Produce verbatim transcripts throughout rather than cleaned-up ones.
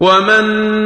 ومن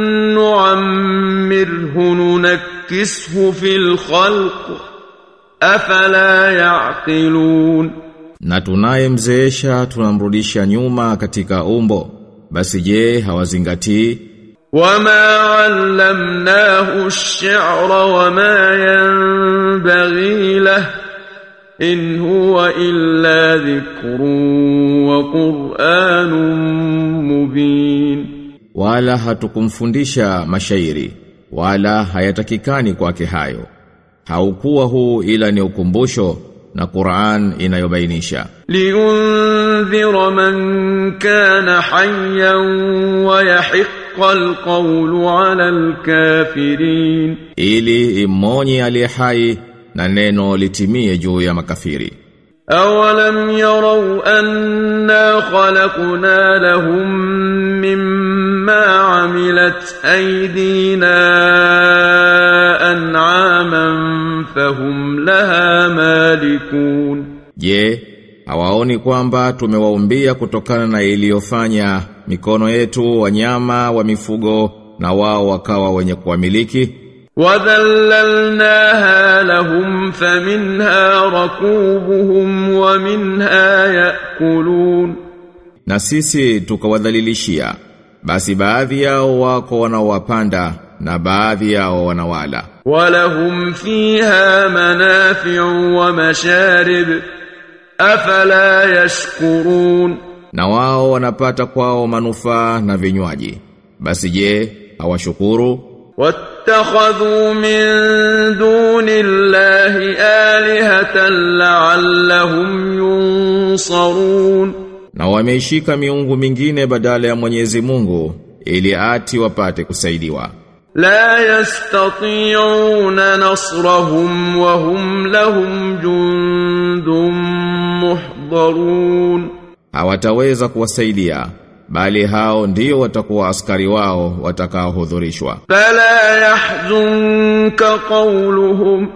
نعمره ننكسه في الخلق أفلا يعقلون. Na tunayemzeesha tunamrudisha nyuma katika umbo, basi je hawazingatii? وما علمناه الشعر وما ينبغي له إن هو إلا ذكر وقرآن مبين. Wala hatukumfundisha mashairi, wala hayatakikani kwake hayo. Haukuwa huu ila ni ukumbusho na Qur'an inayobainisha. Liundhira man kana hayyan wa yahiqqa alqawlu 'ala alkafirin. Ili imonye aliye hai na neno litimie juu ya makafiri. Awalam yaraw anna khalaqna lahum mimma 'amilat aydina an'aman fahum laha malikun. Je, hawaoni kwamba tumewaumbia kutokana na iliyofanya mikono yetu wanyama wa mifugo na wao wakawa wenye kuamiliki? وَذَلَّلْنَاهَا لَهُمْ فَمِنْهَا رَكُوبُهُمْ وَمِنْهَا يَأْكُلُونَ. Na sisi tukawadhalilishia, basi baadhi yao wako wanaowapanda na baadhi yao wanawala. وَلَهُمْ فِيهَا مَنَافِعُ وَمَشَارِبُ أَفَلَا يَشْكُرُونَ. Na wao wanapata kwao manufaa na vinywaji, basi je hawashukuru? وَاتَّخَذُوا مِن دُونِ اللَّهِ آلِهَةً لَعَلَّهُمْ يُنصَرُونَ. Na wameishika miungu mingine badala ya Mwenyezi Mungu ili ati wapate kusaidiwa. لا يستطيعون نصرهم وهم لهم جند محضرون. Hawataweza kuwasaidia, bali hao ndio watakuwa askari wao watakaohudhurishwa. Fala yahzunka qawluhum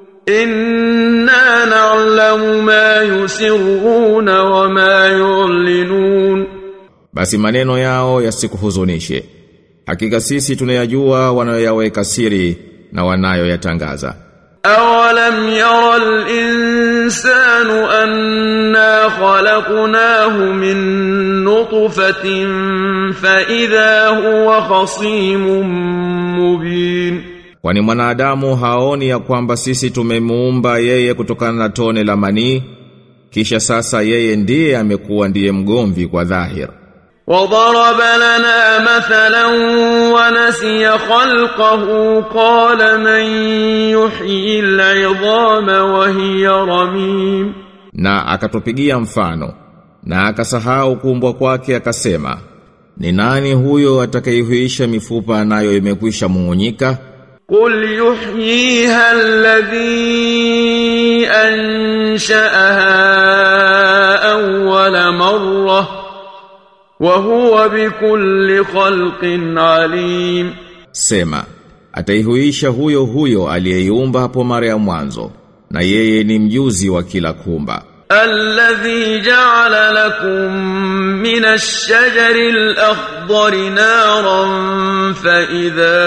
inna na'lamu ma yusirruna wa ma yu'linun. Basi maneno yao yasikuhuzunishe. Hakika sisi tunayajua wanayoyaweka siri na wanayoyatangaza. أَوَلَمْ يَرَ الْإِنسَانُ أَنَّا خَلَقْنَاهُ مِنْ نُطْفَةٍ فَإِذَا هُوَ خَصِيمٌ مُبِينٌ. Kwani mwanadamu haoni ya kwamba sisi tumemuumba yeye kutokana na tone la manii, kisha sasa yeye ndiye amekuwa ndiye mgomvi kwa dhahir. وَضَرَبَ لَنَا مَثَلًا وَنَسِيَ خَلْقَهُ قَالَ مَن يُحْيِي الْعِظَامَ وَهِيَ رَمِيمٌ. Na akatupigia mfano na akasahau kuumbwa kwake, akasema, ni nani huyo atakayehuisha mifupa nayo imekwisha mung'unyika? قُلْ يُحْيِيهَا الَّذِي أَنشَأَهَا أَوَّلَ مَرَّةٍ وَهُوَ بِكُلِّ خَلْقٍ عَلِيمٌ. Sema, ataihuisha huyo huyo aliyeiumba hapo mara ya mwanzo, na yeye ni mjuzi wa kila kumba. الَّذِي جَعَلَ لَكُم مِّنَ الشَّجَرِ الْأَخْضَرِ نَارًا فَإِذَا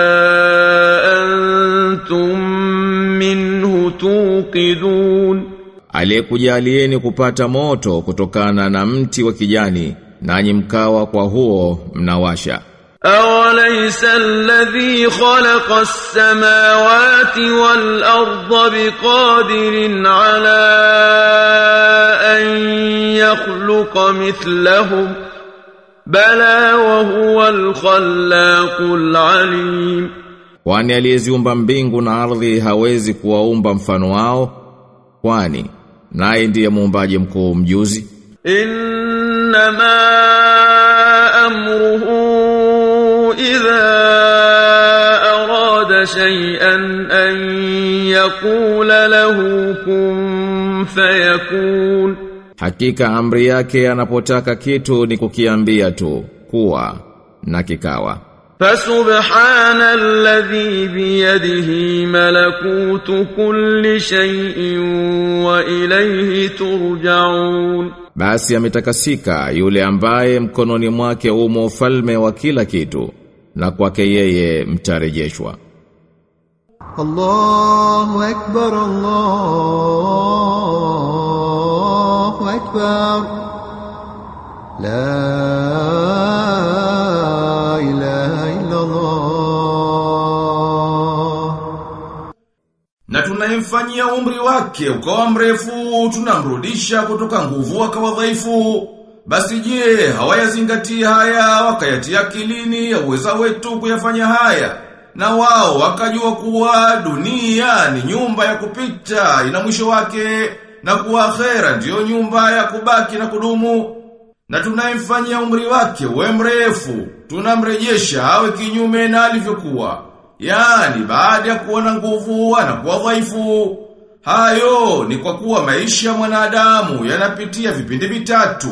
أَنتُم مِّنْهُ تُوقِدُونَ. Aliyekujalieni kupata moto kutokana na mti wa kijani, nanyi mkawa kwa huo mnawasha. أَوَلَيْسَ الَّذِي خَلَقَ السَّمَاوَاتِ وَالْأَرْضَ بِقَادِرٍ عَلَى أَن يَخْلُقَ مِثْلَهُم بَلَى وَهُوَ الْخَلَّاقُ الْعَلِيمُ. Kwani aliyeziumba mbingu na ardhi hawezi kuwaumba mfano wao? Kwani naye ndiye muumbaji mkuu mjuzi. إِنَّمَا أَمْرُهُ إِذَا أَرَادَ شَيْئًا أَن يَقُولَ لَهُ كُن فَيَكُونُ. Hakika amri yake anapotaka kitu ni kukiambia tu kuwa na kikawa. فَسُبْحَانَ الَّذِي بِيَدِهِ مَلَكُوتُ كُلِّ شَيْءٍ وَإِلَيْهِ تُرْجَعُونَ. basi ametakasika yule ambaye mkononi mwake umo ufalme wa kila kitu, na kwake yeye mtarejeshwa. Allahu akbar, Allahu akbar, la ilaha illa Allah. Na tunayemfanyia umri wake ukawa mrefu, tunamrudisha kutoka nguvu akawa dhaifu. Basi je, hawayazingatia haya wakayatia akilini ya uweza wetu kuyafanya haya? Na wao wakajua kuwa dunia ni nyumba ya kupita, ina mwisho wake, na kuwa akhera ndiyo nyumba ya kubaki na kudumu. Na tunayemfanyia umri wake uwe mrefu, tunamrejesha awe kinyume na alivyokuwa. Yani baada ya kuwa na nguvu anakuwa dhaifu. Hayo ni kwa kuwa maisha ya mwanadamu yanapitia vipindi vitatu: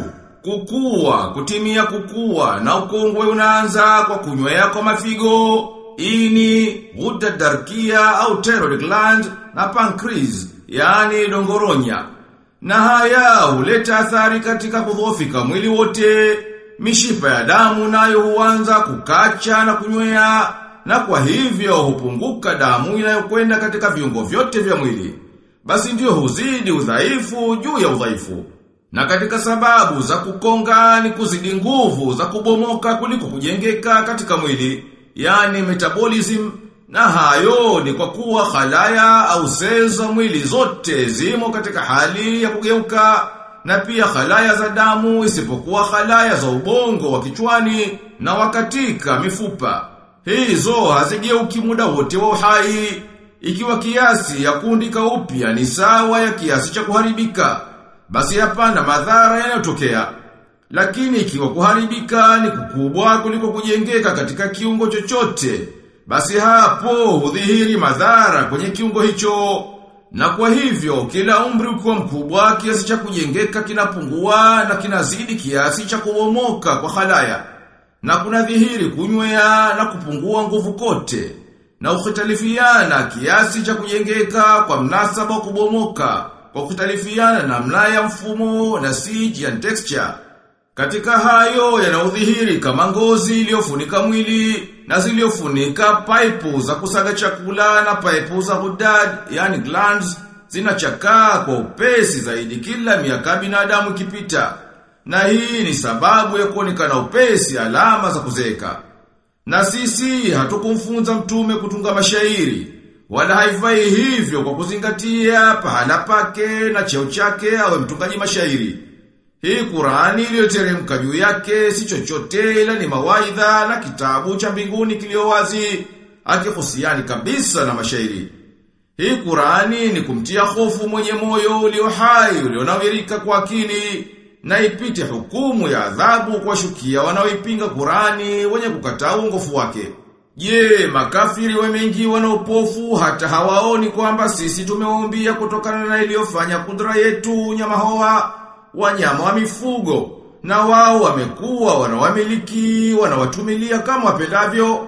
kukua, kutimia kukua, na ukongwe unaanza kwa kunywea kwa mafigo, ini, ghuda darkia au thyroid gland, na pancreas, yani dongoronya. Na haya huleta athari katika kudhoofika mwili wote. Mishipa ya damu nayo huanza kukacha na kunywea, na kwa hivyo hupunguka damu inayokwenda katika viungo vyote vya mwili. Basi ndio huzidi udhaifu juu ya udhaifu. Na katika sababu za kukonga ni kuzidi nguvu za kubomoka kuliko kujengeka katika mwili, yani metabolism. Na hayo ni kwa kuwa khalaya au cells za mwili zote zimo katika hali ya kugeuka, na pia khalaya za damu isipokuwa khalaya za ubongo wa kichwani na wakatika mifupa. Hizo hazigeuki muda wote wa uhai. Ikiwa kiasi ya kuundika upya ni sawa ya kiasi cha kuharibika, basi hapana madhara yanayotokea. Lakini ikiwa kuharibika ni kukubwa kuliko kujengeka katika kiungo chochote, basi hapo hudhihiri madhara kwenye kiungo hicho. Na kwa hivyo kila umri ukiwa mkubwa, kiasi cha kujengeka kinapungua na kinazidi kiasi cha kubomoka kwa khalaya. Na kuna dhihiri kunywea na kupungua nguvu kote. Na ukhtalifiana kiasi cha kujengeka kwa mnasaba kubomoka, kwa ukhtalifiana namna ya mfumo na siji and texture. Katika hayo yanaudhihiri kama ngozi iliyofunika mwili, na ziliofunika paipu za kusaga chakula na paipu za hudad, yani glands, zinachakaa kwa upesi zaidi kila miaka binadamu ikipita. Na hii ni sababu ya kuonekana upesi alama za kuzeeka. Na sisi hatukumfunza mtume kutunga mashairi, wala haifai hivyo kwa kuzingatia pahala pake na cheo chake awe mtungaji mashairi. Hii Qur'ani iliyoteremka juu yake si chochote ila ni mawaidha na kitabu cha mbinguni kilio wazi, akihusiani kabisa na mashairi. Hii Qur'ani ni kumtia hofu mwenye moyo ulio hai ulionawirika kwa akili, na ipite hukumu ya adhabu kwa shukia wanaoipinga Qur'ani wenye kukataa uongofu wake. Je, makafiri wameingiwa na upofu hata hawaoni kwamba sisi tumewaumbia kutokana na iliyofanya kudra yetu nyama hoa, wanyama wa mifugo, na wao wamekuwa wanawamiliki, wanawatumilia kama wapendavyo,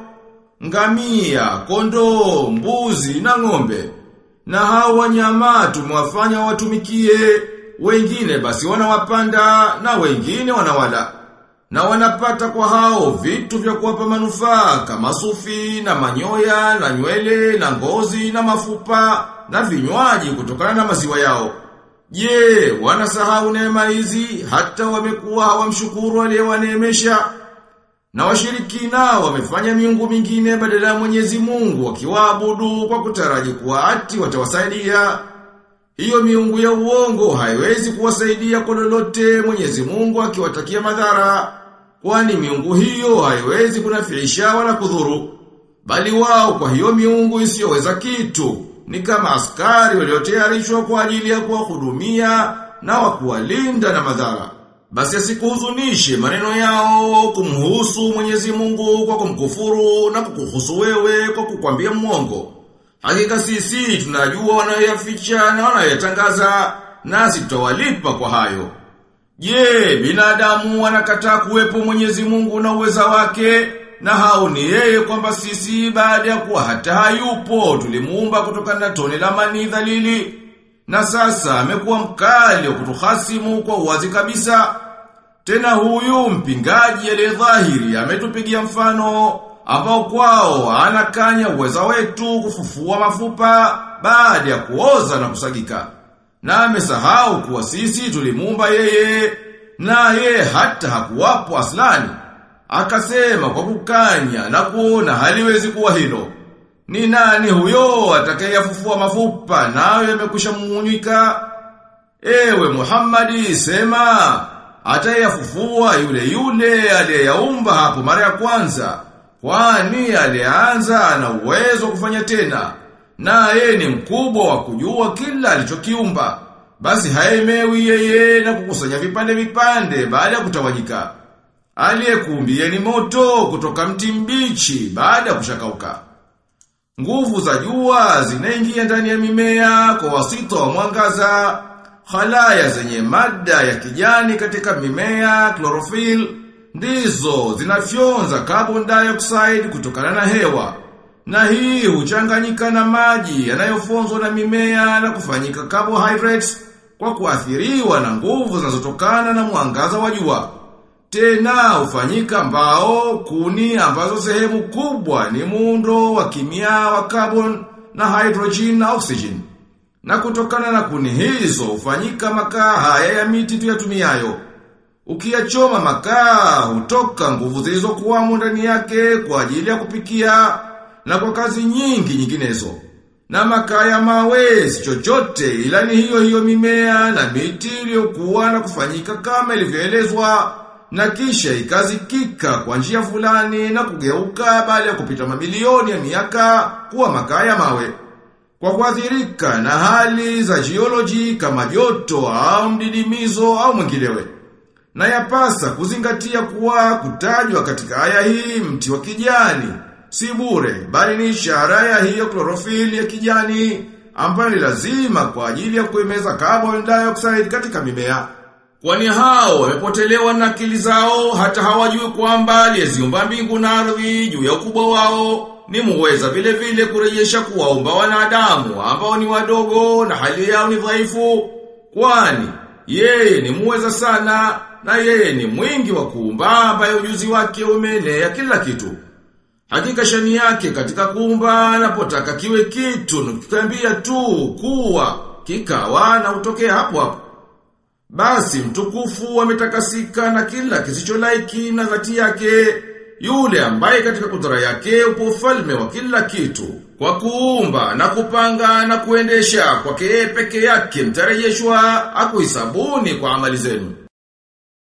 ngamia, kondoo, mbuzi na ng'ombe. Na hao wanyama tumewafanya watumikie, wengine basi wanawapanda na wengine wanawala. Na wanapata kwa hao vitu vya kuwapa manufaa kama sufi na manyoya na nywele na ngozi na mafupa na vinywaji kutokana na maziwa yao. Je, wanasahau neema hizi hata wamekuwa hawamshukuru aliyewaneemesha? Na washirikina wamefanya miungu mingine badala ya Mwenyezi Mungu wakiwaabudu kwa kutaraji kuwa ati watawasaidia. Hiyo miungu ya uongo haiwezi kuwasaidia kwa lolote Mwenyezi Mungu akiwatakia madhara, kwani miungu hiyo haiwezi kunafiisha wala kudhuru. Bali wao kwa hiyo miungu isiyoweza kitu ni kama askari waliotayarishwa kwa ajili ya kuwahudumia na wakuwalinda na madhara. Basi asikuhuzunishe maneno yao kumhusu Mwenyezi Mungu kwa kumkufuru na kukuhusu wewe kwa kukwambia mwongo. Hakika sisi tunajua wanayoyaficha na wanayoyatangaza, nasi tutawalipa kwa hayo. Je, binadamu wanakataa kuwepo Mwenyezi Mungu na uweza wake, na hao ni yeye kwamba sisi baada ya kuwa hata hayupo tulimuumba kutokana na tone la mani dhalili? na sasa amekuwa mkali wa kutuhasimu kwa uwazi kabisa. Tena huyu mpingaji aliye dhahiri ametupigia mfano ambao kwao anakanya uweza wetu kufufua mafupa baada ya kuoza na kusagika. Na amesahau kuwa sisi tulimuumba yeye, na yeye hata hakuwapo aslani. Akasema kwa kukanya na kuona haliwezi kuwa hilo. Ni nani huyo atakayefufua mafupa nayo yamekwisha mumunyika? Ewe Muhammadi, sema atayafufua yule yule aliyeyaumba hapo mara ya kwanza, kwani alianza na uwezo kufanya tena, na yeye ni mkubwa wa kujua kila alichokiumba. Basi haemewi yeye na kukusanya vipande vipande baada ya kutawanyika. Aliyekuumbia ni moto kutoka mti mbichi baada ya kushakauka. Nguvu za jua zinaingia ndani ya mimea kwa wasito wa mwangaza. Khalaya zenye mada ya kijani katika mimea, chlorophyll, ndizo zinafyonza carbon dioxide kutokana na hewa. Na hii huchanganyika na maji yanayofonzwa na mimea na kufanyika carbohydrates kwa kuathiriwa na nguvu zinazotokana na mwangaza wa jua. Tena hufanyika mbao, kuni ambazo sehemu kubwa ni muundo wa kimia wa carbon na hydrogen na oxygen. Na kutokana na kuni hizo hufanyika makaa haya ya miti tuyatumiayo. Ukiyachoma makaa hutoka nguvu zilizokuwamo ndani yake kwa ajili ya kupikia na kwa kazi nyingi nyinginezo. Na makaa ya mawe si chochote ila ni hiyo hiyo mimea na miti iliyokuwa na kufanyika kama ilivyoelezwa, na kisha ikazikika kwa njia fulani na kugeuka baada ya kupita mamilioni ya miaka kuwa makaa ya mawe. Kwa kuathirika na hali za geology kama joto au mdidimizo au mwinginewe. Na yapasa kuzingatia kuwa kutajwa katika aya hii mti wa kijani si bure, bali ni ishara ya hiyo chlorophyll ya kijani ambayo ni lazima kwa ajili ya kuimeza carbon dioxide katika mimea. Kwani hao wamepotelewa na akili zao hata hawajui kwamba aliyeziumba mbingu na ardhi juu ya ukubwa wao ni muweza vile vile kurejesha kuwaumba wanadamu ambao ni wadogo na hali yao ni dhaifu. Kwani yeye ni muweza sana na yeye ni mwingi wa kuumba ambaye ujuzi wake umeenea kila kitu. Hakika shani yake katika kuumba anapotaka kiwe kitu na kutambia tu kuwa kikawa na utokea hapo hapo. Basi mtukufu ametakasika na kila kisicholaiki na dhati yake, yule ambaye katika kudra yake upo ufalme wa kila kitu, kwa kuumba na kupanga na kuendesha kwake peke yake mtarejeshwa, akuhisabuni kwa amali zenu.